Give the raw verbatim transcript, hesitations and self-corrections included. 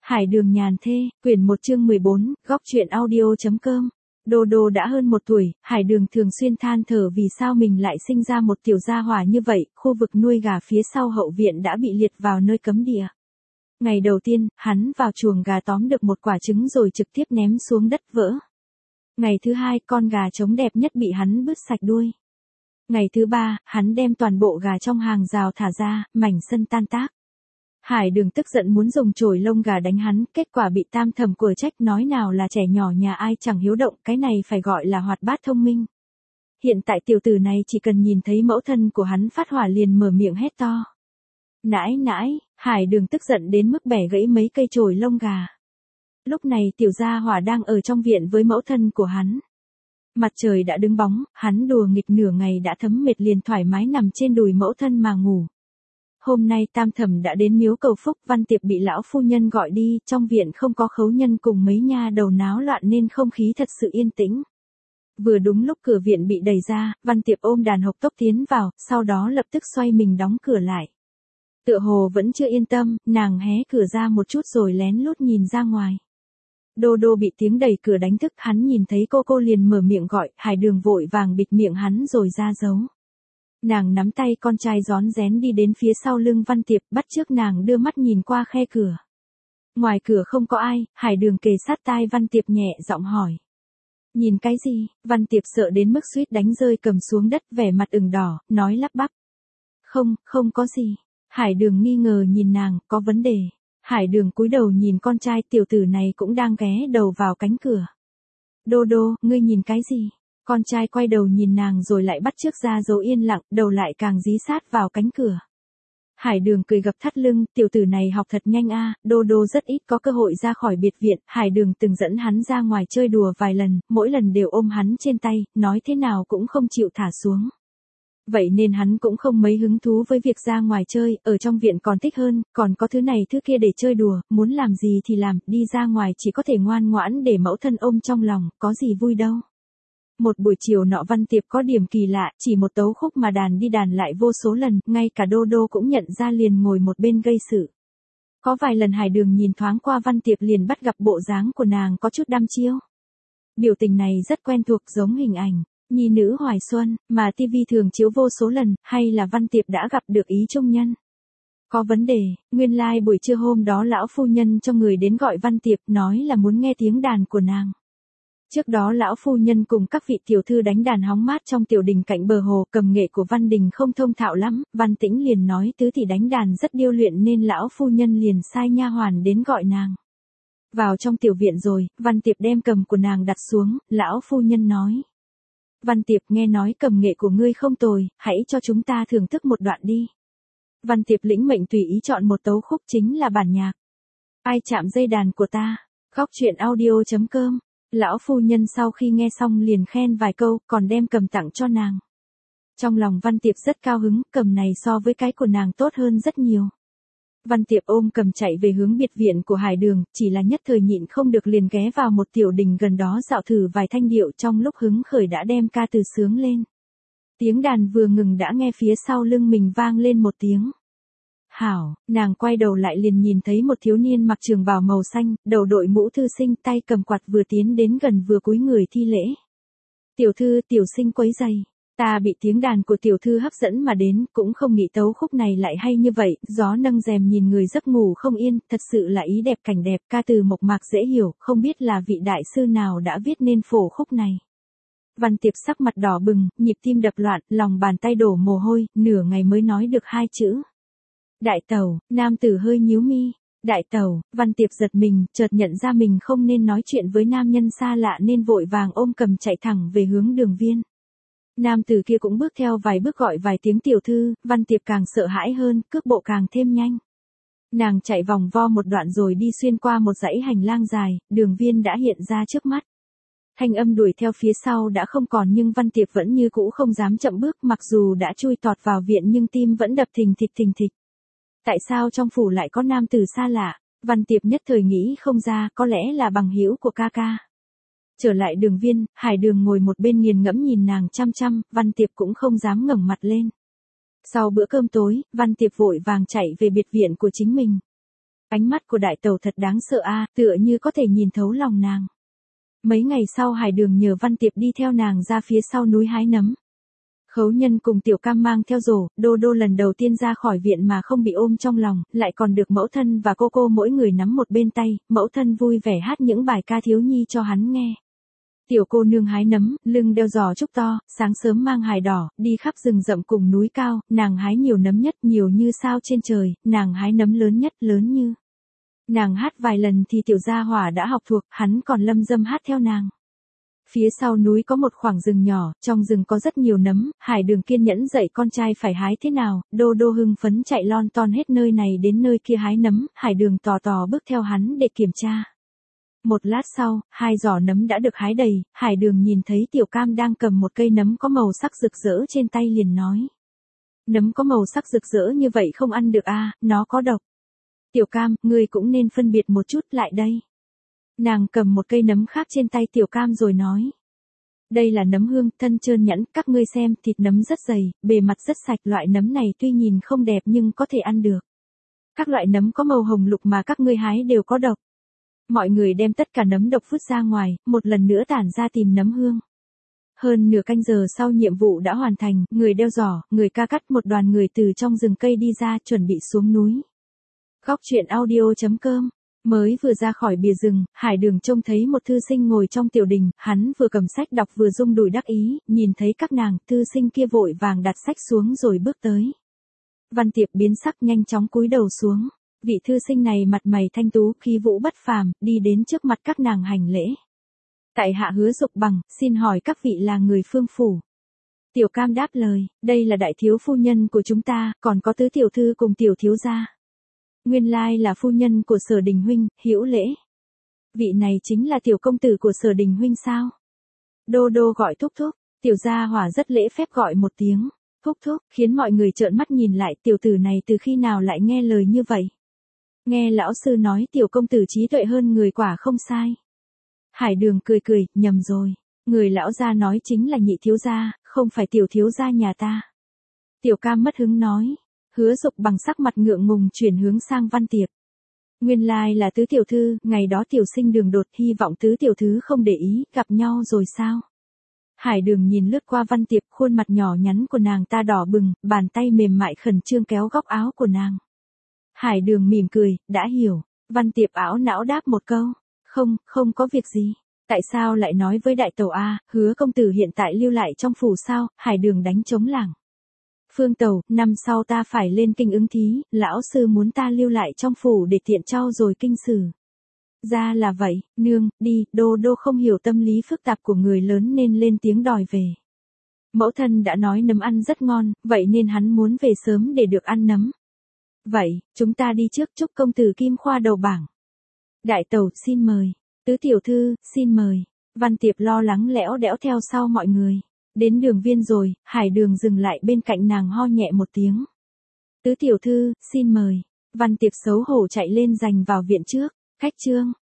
Hải đường nhàn thê, quyển một chương mười bốn, góc truyện audio.com. Đô đô đã hơn một tuổi, Hải đường thường xuyên than thở vì sao mình lại sinh ra một tiểu gia hỏa như vậy, khu vực nuôi gà phía sau hậu viện đã bị liệt vào nơi cấm địa. Ngày đầu tiên, hắn vào chuồng gà tóm được một quả trứng rồi trực tiếp ném xuống đất vỡ. Ngày thứ hai, con gà trống đẹp nhất bị hắn bứt sạch đuôi. Ngày thứ ba, hắn đem toàn bộ gà trong hàng rào thả ra, mảnh sân tan tác. Hải đường tức giận muốn dùng chổi lông gà đánh hắn, kết quả bị tam thẩm của trách nói nào là trẻ nhỏ nhà ai chẳng hiếu động, cái này phải gọi là hoạt bát thông minh. Hiện tại tiểu tử này chỉ cần nhìn thấy mẫu thân của hắn phát hỏa liền mở miệng hét to. Nãi nãi, Hải đường tức giận đến mức bẻ gãy mấy cây chổi lông gà. Lúc này tiểu gia hỏa đang ở trong viện với mẫu thân của hắn. Mặt trời đã đứng bóng, hắn đùa nghịch nửa ngày đã thấm mệt liền thoải mái nằm trên đùi mẫu thân mà ngủ. Hôm nay tam thẩm đã đến miếu cầu phúc, Văn Tiệp bị lão phu nhân gọi đi, trong viện không có khấu nhân cùng mấy nha đầu náo loạn nên không khí thật sự yên tĩnh. Vừa đúng lúc cửa viện bị đẩy ra, Văn Tiệp ôm đàn hộc tốc tiến vào, sau đó lập tức xoay mình đóng cửa lại. Tựa hồ vẫn chưa yên tâm, nàng hé cửa ra một chút rồi lén lút nhìn ra ngoài. Đô đô bị tiếng đẩy cửa đánh thức, hắn nhìn thấy cô cô liền mở miệng gọi, Hải đường vội vàng bịt miệng hắn rồi ra giấu. Nàng nắm tay con trai rón rén đi đến phía sau lưng Văn Tiệp, bắt chước nàng đưa mắt nhìn qua khe cửa. Ngoài cửa không có ai, Hải đường kề sát tai Văn Tiệp nhẹ giọng hỏi. Nhìn cái gì? Văn Tiệp sợ đến mức suýt đánh rơi cầm xuống đất, vẻ mặt ửng đỏ, nói lắp bắp. Không, không có gì. Hải đường nghi ngờ nhìn nàng, có vấn đề. Hải đường cúi đầu nhìn con trai, tiểu tử này cũng đang ghé đầu vào cánh cửa. Đô đô, ngươi nhìn cái gì? Con trai quay đầu nhìn nàng rồi lại bắt chước ra dấu yên lặng, đầu lại càng dí sát vào cánh cửa. Hải đường cười gập thắt lưng, tiểu tử này học thật nhanh a, đô đô rất ít có cơ hội ra khỏi biệt viện, Hải đường từng dẫn hắn ra ngoài chơi đùa vài lần, mỗi lần đều ôm hắn trên tay, nói thế nào cũng không chịu thả xuống. Vậy nên hắn cũng không mấy hứng thú với việc ra ngoài chơi, ở trong viện còn thích hơn, còn có thứ này thứ kia để chơi đùa, muốn làm gì thì làm, đi ra ngoài chỉ có thể ngoan ngoãn để mẫu thân ôm trong lòng, có gì vui đâu. Một buổi chiều nọ Văn Tiệp có điểm kỳ lạ, chỉ một tấu khúc mà đàn đi đàn lại vô số lần, ngay cả đô đô cũng nhận ra liền ngồi một bên gây sự. Có vài lần Hải đường nhìn thoáng qua Văn Tiệp liền bắt gặp bộ dáng của nàng có chút đăm chiêu. Biểu tình này rất quen thuộc, giống hình ảnh nhi nữ Hoài Xuân, mà tivi thường chiếu vô số lần, hay là Văn Tiệp đã gặp được ý trung nhân. Có vấn đề, nguyên lai like buổi trưa hôm đó lão phu nhân cho người đến gọi Văn Tiệp, nói là muốn nghe tiếng đàn của nàng. Trước đó lão phu nhân cùng các vị tiểu thư đánh đàn hóng mát trong tiểu đình cạnh bờ hồ, cầm nghệ của Văn Đình không thông thạo lắm, Văn Tĩnh liền nói tứ tỷ đánh đàn rất điêu luyện nên lão phu nhân liền sai nha hoàn đến gọi nàng. Vào trong tiểu viện rồi, Văn Tiệp đem cầm của nàng đặt xuống, lão phu nhân nói. Văn Tiệp, nghe nói cầm nghệ của ngươi không tồi, hãy cho chúng ta thưởng thức một đoạn đi. Văn Tiệp lĩnh mệnh tùy ý chọn một tấu khúc chính là bản nhạc. Ai chạm dây đàn của ta? Góc truyện audio.com. Lão phu nhân sau khi nghe xong liền khen vài câu, còn đem cầm tặng cho nàng. Trong lòng Văn Tiệp rất cao hứng, cầm này so với cái của nàng tốt hơn rất nhiều. Văn Tiệp ôm cầm chạy về hướng biệt viện của Hải đường, chỉ là nhất thời nhịn không được liền ghé vào một tiểu đình gần đó dạo thử vài thanh điệu, trong lúc hứng khởi đã đem ca từ sướng lên. Tiếng đàn vừa ngừng đã nghe phía sau lưng mình vang lên một tiếng. Hảo, nàng quay đầu lại liền nhìn thấy một thiếu niên mặc trường bào màu xanh, đầu đội mũ thư sinh, tay cầm quạt vừa tiến đến gần vừa cúi người thi lễ. Tiểu thư, tiểu sinh quấy giày. Ta bị tiếng đàn của tiểu thư hấp dẫn mà đến, cũng không nghĩ tấu khúc này lại hay như vậy, gió nâng rèm nhìn người giấc ngủ không yên, thật sự là ý đẹp cảnh đẹp, ca từ mộc mạc dễ hiểu, không biết là vị đại sư nào đã viết nên phổ khúc này. Văn Tiệp sắc mặt đỏ bừng, nhịp tim đập loạn, lòng bàn tay đổ mồ hôi, nửa ngày mới nói được hai chữ. Đại tẩu, nam tử hơi nhíu mi. Đại tẩu, Văn Tiệp giật mình, chợt nhận ra mình không nên nói chuyện với nam nhân xa lạ nên vội vàng ôm cầm chạy thẳng về hướng đường viên. Nam tử kia cũng bước theo vài bước gọi vài tiếng tiểu thư, Văn Tiệp càng sợ hãi hơn, cước bộ càng thêm nhanh. Nàng chạy vòng vo một đoạn rồi đi xuyên qua một dãy hành lang dài, đường viên đã hiện ra trước mắt. Thanh âm đuổi theo phía sau đã không còn nhưng Văn Tiệp vẫn như cũ không dám chậm bước, mặc dù đã chui tọt vào viện nhưng tim vẫn đập thình thịch thình thịch. Tại sao trong phủ lại có nam tử xa lạ? Văn Tiệp nhất thời nghĩ không ra, có lẽ là bằng hữu của ca ca. Trở lại đường viên, Hải đường ngồi một bên nghiền ngẫm nhìn nàng chăm chăm, Văn Tiệp cũng không dám ngẩng mặt lên. Sau bữa cơm tối, Văn Tiệp vội vàng chạy về biệt viện của chính mình. Ánh mắt của đại tẩu thật đáng sợ a, tựa như có thể nhìn thấu lòng nàng. Mấy ngày sau Hải Đường nhờ Văn Tiệp đi theo nàng ra phía sau núi hái nấm. Khấu Nhân cùng Tiểu Cam mang theo rổ, Đô Đô lần đầu tiên ra khỏi viện mà không bị ôm trong lòng, lại còn được mẫu thân và cô cô mỗi người nắm một bên tay, mẫu thân vui vẻ hát những bài ca thiếu nhi cho hắn nghe. Tiểu cô nương hái nấm, lưng đeo giỏ trúc to, sáng sớm mang hài đỏ, đi khắp rừng rậm cùng núi cao, nàng hái nhiều nấm nhất, nhiều như sao trên trời, nàng hái nấm lớn nhất, lớn như. Nàng hát vài lần thì Tiểu Gia Hỏa đã học thuộc, hắn còn lâm dâm hát theo nàng. Phía sau núi có một khoảng rừng nhỏ, trong rừng có rất nhiều nấm, Hải Đường kiên nhẫn dạy con trai phải hái thế nào, Đô Đô hưng phấn chạy lon ton hết nơi này đến nơi kia hái nấm, Hải Đường tò tò bước theo hắn để kiểm tra. Một lát sau, hai giỏ nấm đã được hái đầy, Hải Đường nhìn thấy Tiểu Cam đang cầm một cây nấm có màu sắc rực rỡ trên tay liền nói. Nấm có màu sắc rực rỡ như vậy không ăn được a, nó có độc. Tiểu Cam, ngươi cũng nên phân biệt một chút lại đây. Nàng cầm một cây nấm khác trên tay Tiểu Cam rồi nói. Đây là nấm hương, thân trơn nhẵn, các ngươi xem, thịt nấm rất dày, bề mặt rất sạch, loại nấm này tuy nhìn không đẹp nhưng có thể ăn được. Các loại nấm có màu hồng lục mà các ngươi hái đều có độc. Mọi người đem tất cả nấm độc vứt ra ngoài, một lần nữa tản ra tìm nấm hương. Hơn nửa canh giờ sau nhiệm vụ đã hoàn thành, người đeo giỏ, người ca cắt, một đoàn người từ trong rừng cây đi ra chuẩn bị xuống núi. Góc truyện audio chấm com. Mới vừa ra khỏi bìa rừng, Hải Đường trông thấy một thư sinh ngồi trong tiểu đình, hắn vừa cầm sách đọc vừa rung đùi đắc ý, nhìn thấy các nàng, thư sinh kia vội vàng đặt sách xuống rồi bước tới. Văn Tiệp biến sắc nhanh chóng cúi đầu xuống, vị thư sinh này mặt mày thanh tú, khí vũ bất phàm, đi đến trước mặt các nàng hành lễ. Tại hạ Hứa Dục Bằng, xin hỏi các vị là người phương phủ. Tiểu Cam đáp lời, đây là đại thiếu phu nhân của chúng ta, còn có tứ tiểu thư cùng tiểu thiếu gia. Nguyên lai là phu nhân của Sở Đình huynh, hữu lễ. Vị này chính là tiểu công tử của Sở Đình huynh sao? Đô Đô gọi thúc thúc, Tiểu Gia Hỏa rất lễ phép gọi một tiếng, thúc thúc, khiến mọi người trợn mắt nhìn lại, tiểu tử này từ khi nào lại nghe lời như vậy? Nghe lão sư nói tiểu công tử trí tuệ hơn người quả không sai. Hải Đường cười cười, nhầm rồi, người lão gia nói chính là nhị thiếu gia, không phải tiểu thiếu gia nhà ta. Tiểu Cam mất hứng nói. Hứa Dục Bằng sắc mặt ngượng ngùng chuyển hướng sang Văn Tiệp. Nguyên lai là tứ tiểu thư, ngày đó tiểu sinh đường đột, hy vọng tứ tiểu thư không để ý, gặp nhau rồi sao? Hải Đường nhìn lướt qua Văn Tiệp, khuôn mặt nhỏ nhắn của nàng ta đỏ bừng, bàn tay mềm mại khẩn trương kéo góc áo của nàng. Hải Đường mỉm cười, đã hiểu. Văn Tiệp ảo não đáp một câu, không, không có việc gì. Tại sao lại nói với đại tẩu a, Hứa công tử hiện tại lưu lại trong phủ sao? Hải Đường đánh trống lảng. Phương tẩu, năm sau ta phải lên kinh ứng thí, lão sư muốn ta lưu lại trong phủ để tiện trau dồi kinh sử. Ra là vậy, nương, đi, Đô Đô không hiểu tâm lý phức tạp của người lớn nên lên tiếng đòi về. Mẫu thân đã nói nấm ăn rất ngon, vậy nên hắn muốn về sớm để được ăn nấm. Vậy, chúng ta đi trước, chúc công tử kim khoa đầu bảng. Đại tẩu, xin mời. Tứ tiểu thư, xin mời. Văn Tiệp lo lắng lẽo đẽo theo sau mọi người. Đến đường viên rồi, Hải Đường dừng lại bên cạnh nàng ho nhẹ một tiếng. Tứ tiểu thư, xin mời. Văn Tiệp xấu hổ chạy lên giành vào viện trước. Khách trương,